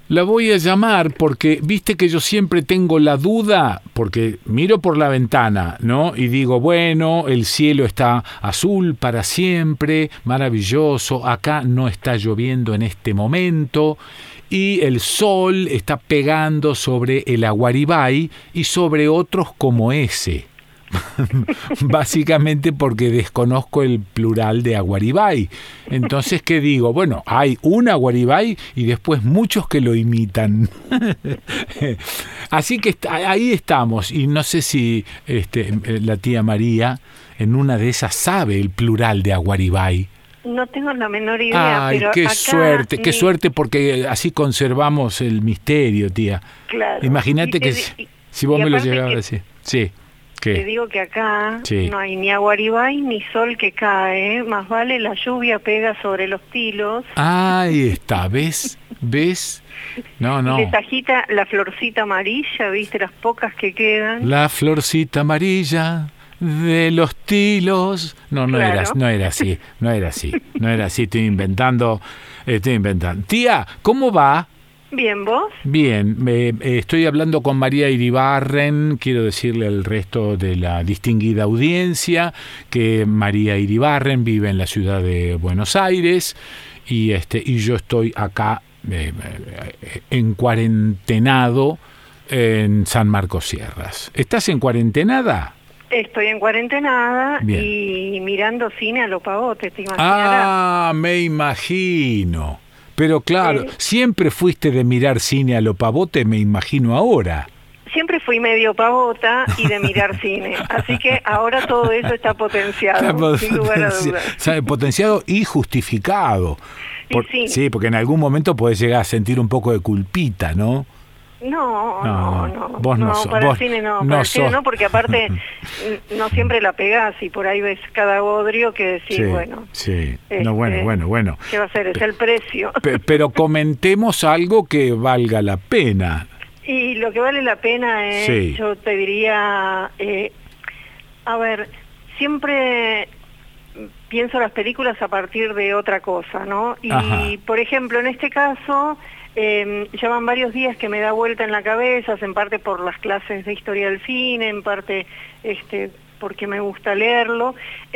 La voy a llamar porque, viste que yo siempre tengo la duda, porque miro por la ventana, ¿no? Y digo, bueno, el cielo está azul para siempre, maravilloso, acá no está lloviendo en este momento, y el sol está pegando sobre el Aguaribay y sobre otros como ese. Básicamente porque desconozco el plural de Aguaribay. Entonces, ¿qué digo? Bueno, hay un Aguaribay y después muchos que lo imitan. Así que ahí estamos. Y no sé si la tía María en una de esas sabe el plural de Aguaribay. No tengo la menor idea. Ay, pero qué acá suerte, qué suerte, porque así conservamos el misterio, tía. Claro. Imagínate que si vos me lo llegabas a decir. Sí. ¿Qué? Te digo que acá sí. no hay ni Aguaribay ni sol que cae, más vale la lluvia pega sobre los tilos. Ahí está, ¿ves? No. Y les agita la florcita amarilla, ¿viste? Las pocas que quedan. La florcita amarilla de los tilos. No claro. no era así, estoy inventando. Tía, ¿cómo va? Bien, ¿vos? Bien, estoy hablando con María Iribarren. Quiero decirle al resto de la distinguida audiencia que María Iribarren vive en la ciudad de Buenos Aires y yo estoy acá en cuarentenado en San Marcos Sierras. ¿Estás en cuarentenada? Estoy en cuarentenada. Bien. Y mirando cine a lo pavote, ¿te imaginarás? Ah, me imagino. Pero claro, siempre fuiste de mirar cine a lo pavote, me imagino ahora. Siempre fui medio pavota y de mirar cine, así que ahora todo eso está potenciado, sin lugar a dudas. Potenciado y justificado. Sí, porque en algún momento podés llegar a sentir un poco de culpita, ¿no? No. Vos no sos. Para el cine no, para el cine no, porque aparte no siempre la pegás y por ahí ves cada bodrio que decís, sí, bueno. Sí, bueno. ¿Qué va a ser? Es el precio. Pero comentemos algo que valga la pena. Y lo que vale la pena es, yo te diría, a ver, siempre pienso las películas a partir de otra cosa, ¿no? Y, por ejemplo, en este caso... ya van varios días que me da vuelta en la cabeza, en parte por las clases de historia del cine, en parte porque me gusta leerlo,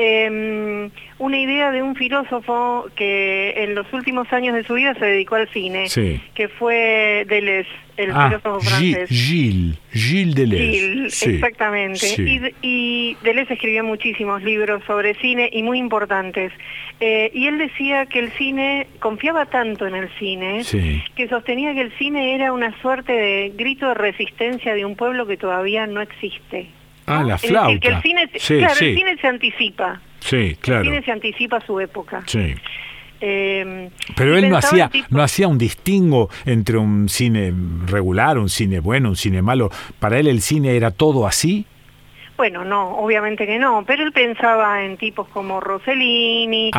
una idea de un filósofo que en los últimos años de su vida se dedicó al cine, que fue Deleuze, el filósofo francés. Gilles Deleuze. Exactamente. Sí. Y Deleuze escribió muchísimos libros sobre cine y muy importantes. Y él decía que el cine, confiaba tanto en el cine, que sostenía que el cine era una suerte de grito de resistencia de un pueblo que todavía no existe. Ah, la flauta. Es decir, que el cine, el cine se anticipa. Sí, claro. El cine se anticipa a su época. Sí. Pero él no hacía un distingo entre un cine regular, un cine bueno, un cine malo. Para él el cine era todo así. Bueno, no, obviamente que no, pero él pensaba en tipos como Rossellini,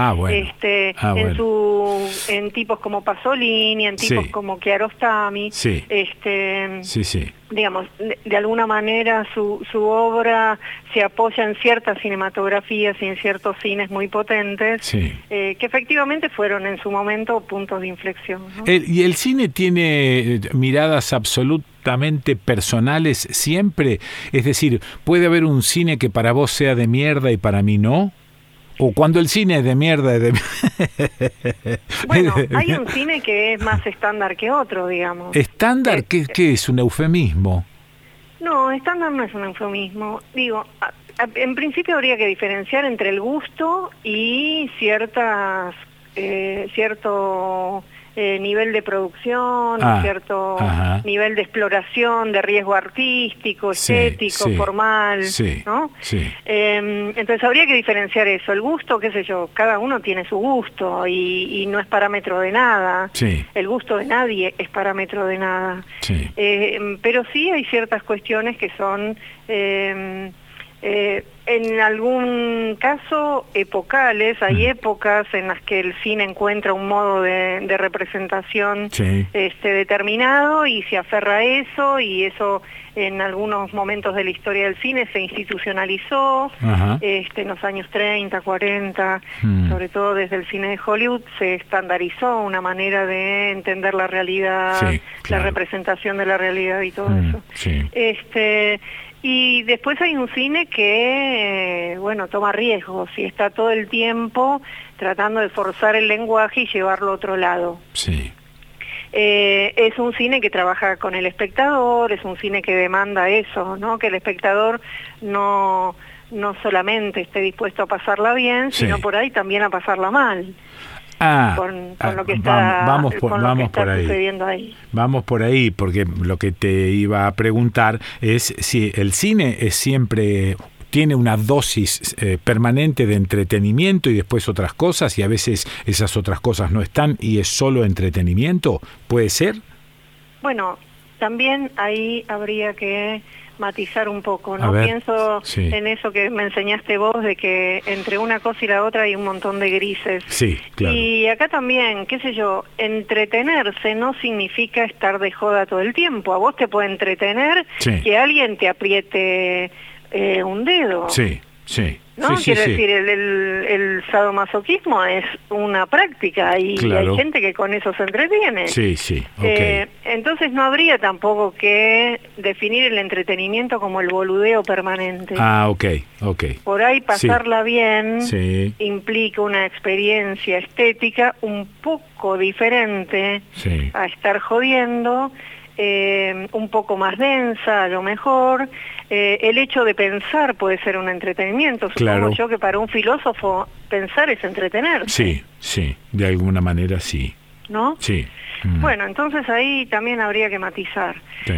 en tipos como Pasolini, en tipos como Kiarostami, digamos, de alguna manera su obra se apoya en ciertas cinematografías y en ciertos cines muy potentes, que efectivamente fueron en su momento puntos de inflexión, ¿no? ¿Y el cine tiene miradas absolutamente personales siempre? Es decir, ¿puede haber un cine que para vos sea de mierda y para mí no? ¿O cuando el cine es de mierda? Bueno, hay un cine que es más estándar que otro, digamos. ¿Estándar? ¿Qué es? ¿Un eufemismo? No, estándar no es un eufemismo. Digo, en principio habría que diferenciar entre el gusto y cierto nivel de producción, cierto nivel de exploración, de riesgo artístico, estético, formal, ¿no? Entonces habría que diferenciar eso. El gusto, qué sé yo, cada uno tiene su gusto y no es parámetro de nada. El gusto de nadie es parámetro de nada. Pero sí hay ciertas cuestiones que son en algún caso epocales, hay épocas en las que el cine encuentra un modo de representación determinado y se aferra a eso, y eso en algunos momentos de la historia del cine se institucionalizó, en los años 30, 40, sobre todo desde el cine de Hollywood se estandarizó una manera de entender la realidad, la representación de la realidad y todo eso. Y después hay un cine que, toma riesgos y está todo el tiempo tratando de forzar el lenguaje y llevarlo a otro lado. Es un cine que trabaja con el espectador, es un cine que demanda eso, ¿no? Que el espectador no solamente esté dispuesto a pasarla bien, sino por ahí también a pasarla mal. Con lo que está, sucediendo ahí. Vamos por ahí, porque lo que te iba a preguntar es si el cine es siempre tiene una dosis permanente de entretenimiento y después otras cosas, y a veces esas otras cosas no están y es solo entretenimiento. ¿Puede ser? Bueno, también ahí habría que matizar un poco, ¿no? Pienso en eso que me enseñaste vos, de que entre una cosa y la otra hay un montón de grises. Y acá también, qué sé yo, entretenerse no significa estar de joda todo el tiempo. A vos te puede entretener que alguien te apriete un dedo. ¿No? Quiero decir, el sadomasoquismo es una práctica y hay gente que con eso se entretiene. Entonces no habría tampoco que definir el entretenimiento como el boludeo permanente. Por ahí pasarla bien implica una experiencia estética un poco diferente a estar jodiendo, un poco más densa a lo mejor. El hecho de pensar puede ser un entretenimiento. Supongo yo que para un filósofo pensar es entretenerse. De alguna manera ¿no? Bueno, entonces ahí también habría que matizar.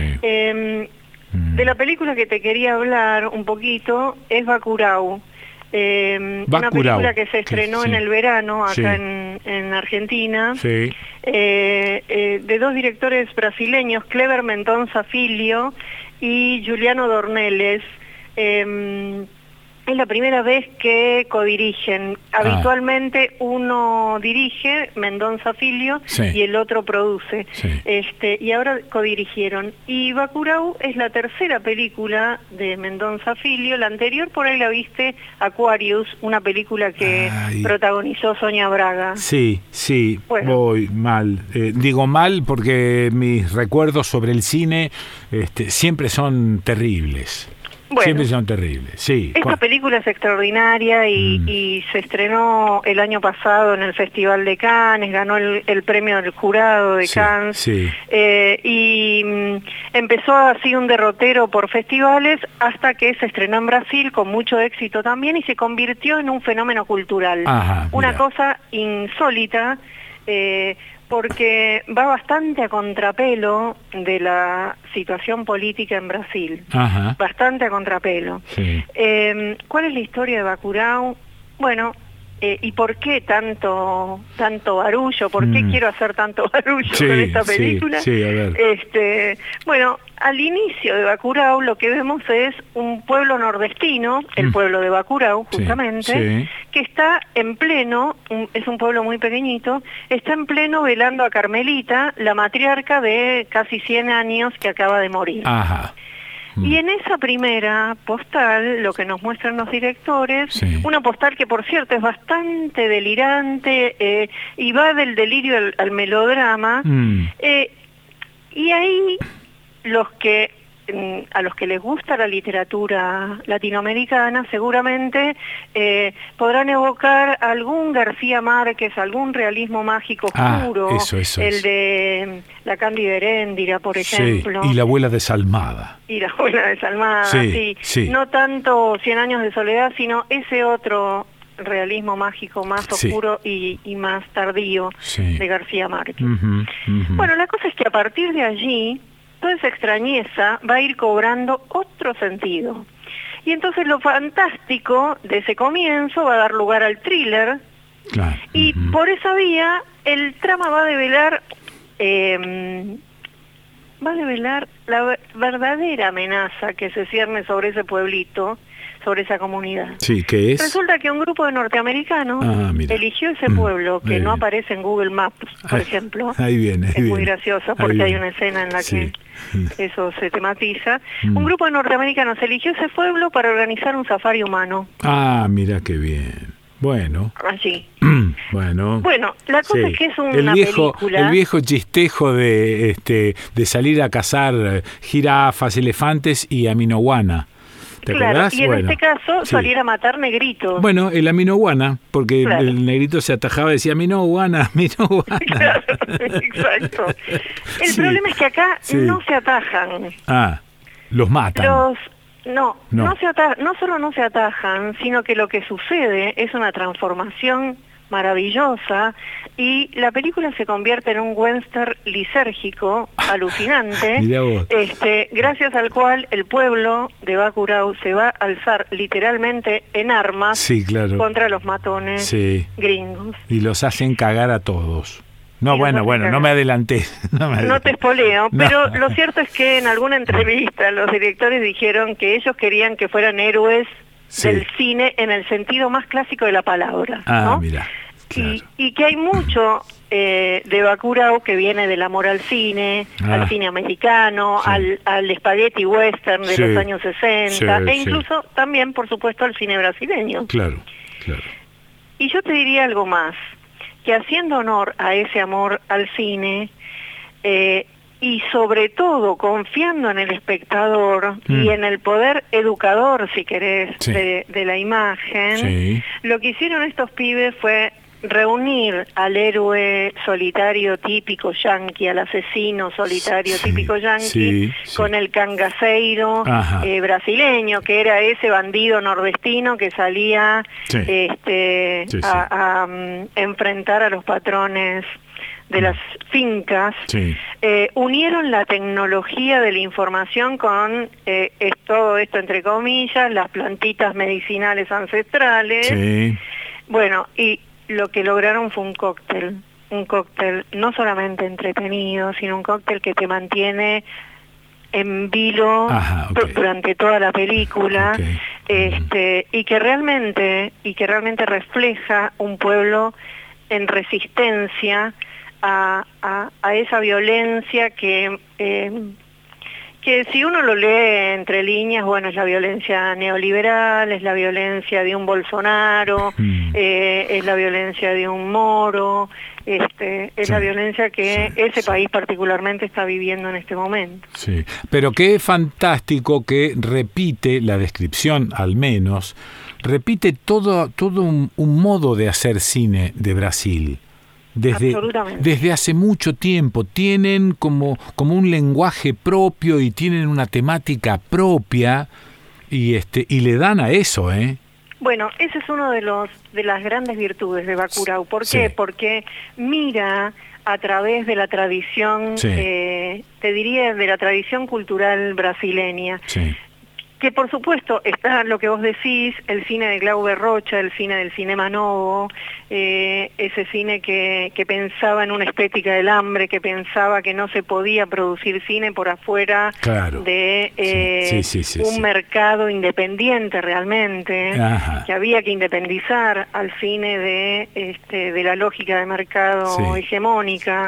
De la película que te quería hablar un poquito es Bacurau. Una película que se estrenó en el verano acá en Argentina, de dos directores brasileños, Kleber Mendonça Filho y Juliano Dornelles. Es la primera vez que codirigen. Habitualmente uno dirige, Mendonça Filho, y el otro produce. Y ahora codirigieron. Y Bacurau es la tercera película de Mendonça Filho. La anterior, por ahí la viste, Aquarius, una película que protagonizó Sonia Braga. Voy mal. Digo mal porque mis recuerdos sobre el cine siempre son terribles. Siempre son terribles, Esta película es extraordinaria y se estrenó el año pasado en el Festival de Cannes, ganó el premio del jurado de Cannes, y empezó así un derrotero por festivales hasta que se estrenó en Brasil con mucho éxito también y se convirtió en un fenómeno cultural. Una cosa insólita, porque va bastante a contrapelo de la situación política en Brasil. Bastante a contrapelo. ¿Cuál es la historia de Bacurau? Bueno, ¿y por qué tanto barullo? ¿Por qué quiero hacer tanto barullo con esta película? Bueno, al inicio de Bacurau lo que vemos es un pueblo nordestino, el pueblo de Bacurau justamente, que está en pleno, es un pueblo muy pequeñito, está en pleno velando a Carmelita, la matriarca de casi 100 años que acaba de morir. Y en esa primera postal, lo que nos muestran los directores, una postal que por cierto es bastante delirante y va del delirio al melodrama, y ahí a los que les gusta la literatura latinoamericana seguramente podrán evocar algún García Márquez, algún realismo mágico oscuro, el de La Cándida Heréndira, por ejemplo. Y La abuela desalmada. No tanto 100 años de soledad, sino ese otro realismo mágico más oscuro y más tardío de García Márquez. Bueno, la cosa es que a partir de allí toda esa extrañeza va a ir cobrando otro sentido. Y entonces lo fantástico de ese comienzo va a dar lugar al thriller, y por esa vía el trama va a develar la verdadera amenaza que se cierne sobre ese pueblito, sobre esa comunidad. Sí, ¿qué es? Resulta que un grupo de norteamericanos eligió ese pueblo que no aparece en Google Maps, por ejemplo. Ahí viene. Es muy gracioso porque hay una escena en la que eso se tematiza. Un grupo de norteamericanos eligió ese pueblo para organizar un safari humano. Ah, mira qué bien. Bueno. Allí. Bueno, la cosa es que es una película. El viejo chistejo de salir a cazar jirafas, elefantes y aminoguana. ¿Te acordás? Y en este caso salir a matar negritos. Bueno, el aminoguana, porque el negrito se atajaba y decía aminoguana. Claro, exacto. El problema es que acá no se atajan. Los matan. No solo no se atajan, sino que lo que sucede es una transformación maravillosa y la película se convierte en un western lisérgico alucinante, gracias al cual el pueblo de Bacurau se va a alzar literalmente en armas contra los matones gringos. Y los hacen cagar a todos. No me adelanté. No te espoleo, pero lo cierto es que en alguna entrevista los directores dijeron que ellos querían que fueran héroes del cine en el sentido más clásico de la palabra. Mira. Claro. Y que hay mucho de Bacurau que viene del amor al cine americano, al spaghetti western de los años 60, e incluso también, por supuesto, al cine brasileño. Claro. Y yo te diría algo más, que haciendo honor a ese amor al cine, y sobre todo confiando en el espectador y en el poder educador, si querés, de la imagen, lo que hicieron estos pibes fue reunir al héroe solitario típico yanqui, al asesino solitario típico yanqui, con el cangaceiro brasileño, que era ese bandido nordestino que salía a enfrentar a los patrones de las fincas. Unieron la tecnología de la información con todo esto entre comillas, las plantitas medicinales ancestrales. Bueno, y lo que lograron fue un cóctel no solamente entretenido, sino un cóctel que te mantiene en vilo durante toda la película, y que realmente refleja un pueblo en resistencia a esa violencia que si uno lo lee entre líneas, bueno, es la violencia neoliberal, es la violencia de un Bolsonaro, es la violencia de un Moro, es la violencia que ese país particularmente está viviendo en este momento. Pero qué fantástico que repite la descripción, al menos, repite todo un modo de hacer cine de Brasil. Desde hace mucho tiempo tienen como un lenguaje propio y tienen una temática propia y le dan a eso, Bueno, ese es uno de las grandes virtudes de Bacurau. ¿Por qué? Porque mira a través de la tradición, te diría, de la tradición cultural brasileña. Que por supuesto está lo que vos decís, el cine de Glauber Rocha, el cine del Cinema Novo, ese cine que pensaba en una estética del hambre, que pensaba que no se podía producir cine por afuera de un mercado independiente realmente, que había que independizar al cine de la lógica de mercado hegemónica.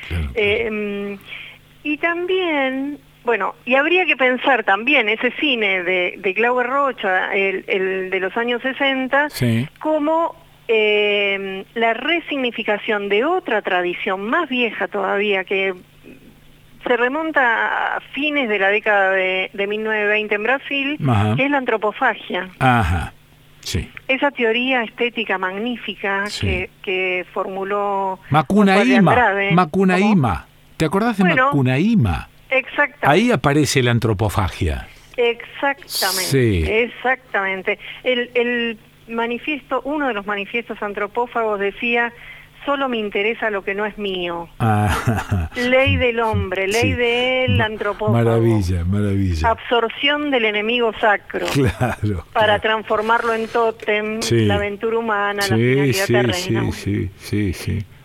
Y también... Bueno, y habría que pensar también ese cine de Glauber Rocha, el de los años 60, como la resignificación de otra tradición más vieja todavía, que se remonta a fines de la década de 1920 en Brasil, que es la antropofagia. Esa teoría estética magnífica que formuló Macunaíma. ¿Te acordás de Macunaíma? Exactamente. Ahí aparece la antropofagia. Exactamente. El manifiesto, uno de los manifiestos antropófagos decía: solo me interesa lo que no es mío. Ley del hombre, ley del antropófago. Maravilla. Absorción del enemigo sacro. Para transformarlo en tótem, la aventura humana, la finalidad terrena.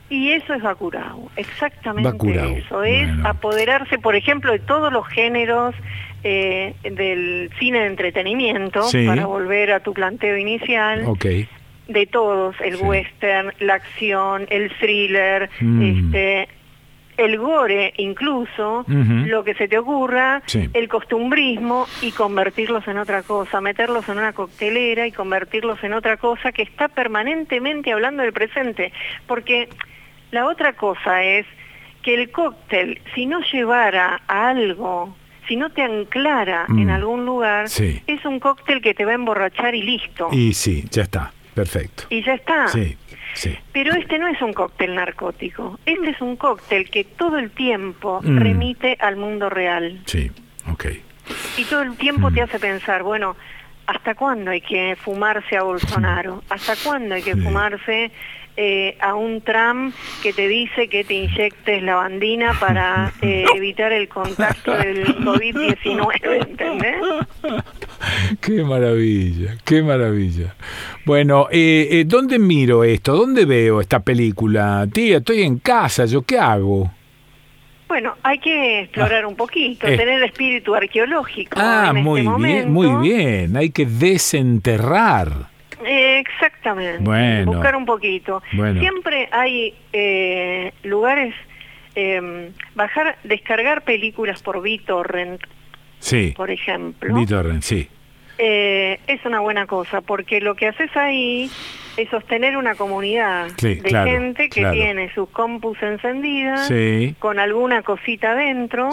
Y eso es Bacurau, exactamente Bacurau. eso. Es apoderarse, por ejemplo, de todos los géneros del cine de entretenimiento, para volver a tu planteo inicial. Okay. De todos, el western, la acción, el thriller, el gore incluso, lo que se te ocurra, el costumbrismo, y convertirlos en otra cosa, meterlos en una coctelera y convertirlos en otra cosa que está permanentemente hablando del presente. Porque la otra cosa es que el cóctel, si no llevara a algo, si no te anclara en algún lugar, es un cóctel que te va a emborrachar y listo. Y sí, ya está, perfecto. Y ya está. Sí. Sí. Pero este no es un cóctel narcótico, este es un cóctel que todo el tiempo remite al mundo real. Sí, ok. Y todo el tiempo te hace pensar, bueno, ¿hasta cuándo hay que fumarse a Bolsonaro? ¿Hasta cuándo hay que fumarse a un Trump que te dice que te inyectes lavandina para evitar el contacto del COVID-19, ¿entendés? Qué maravilla, qué maravilla. Bueno, ¿dónde miro esto? ¿Dónde veo esta película? Tía, estoy en casa, ¿yo qué hago? Bueno, hay que explorar un poquito, tener espíritu arqueológico en muy este momento. Muy bien, hay que desenterrar. Exactamente, buscar un poquito. Siempre hay lugares, descargar películas por BitTorrent, por ejemplo. BitTorrent, es una buena cosa, porque lo que haces ahí es sostener una comunidad de gente que tiene sus compus encendidas, con alguna cosita adentro,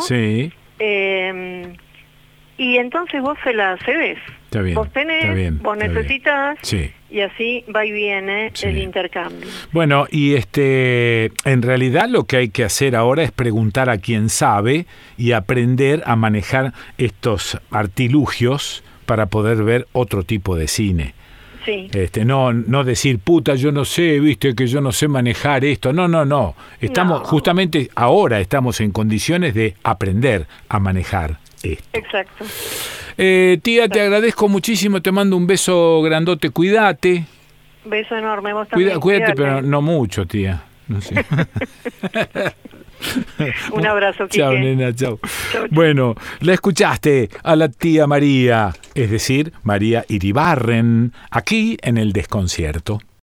y entonces vos se la cedés. Vos tenés, vos necesitas, y así va y viene el intercambio. Bueno, y en realidad lo que hay que hacer ahora es preguntar a quien sabe y aprender a manejar estos artilugios para poder ver otro tipo de cine. Sí. No decir, puta, yo no sé, viste, que yo no sé manejar esto. No. Justamente ahora estamos en condiciones de aprender a manejar esto. Exacto. Tía, te agradezco muchísimo, te mando un beso grandote, cuídate. Beso enorme, vos también. Cuídate, pero no mucho, tía. No sé. Un abrazo, Quique. Chao, nena, chao. Bueno, la escuchaste a la tía María, es decir, María Iribarren, aquí en El Desconcierto.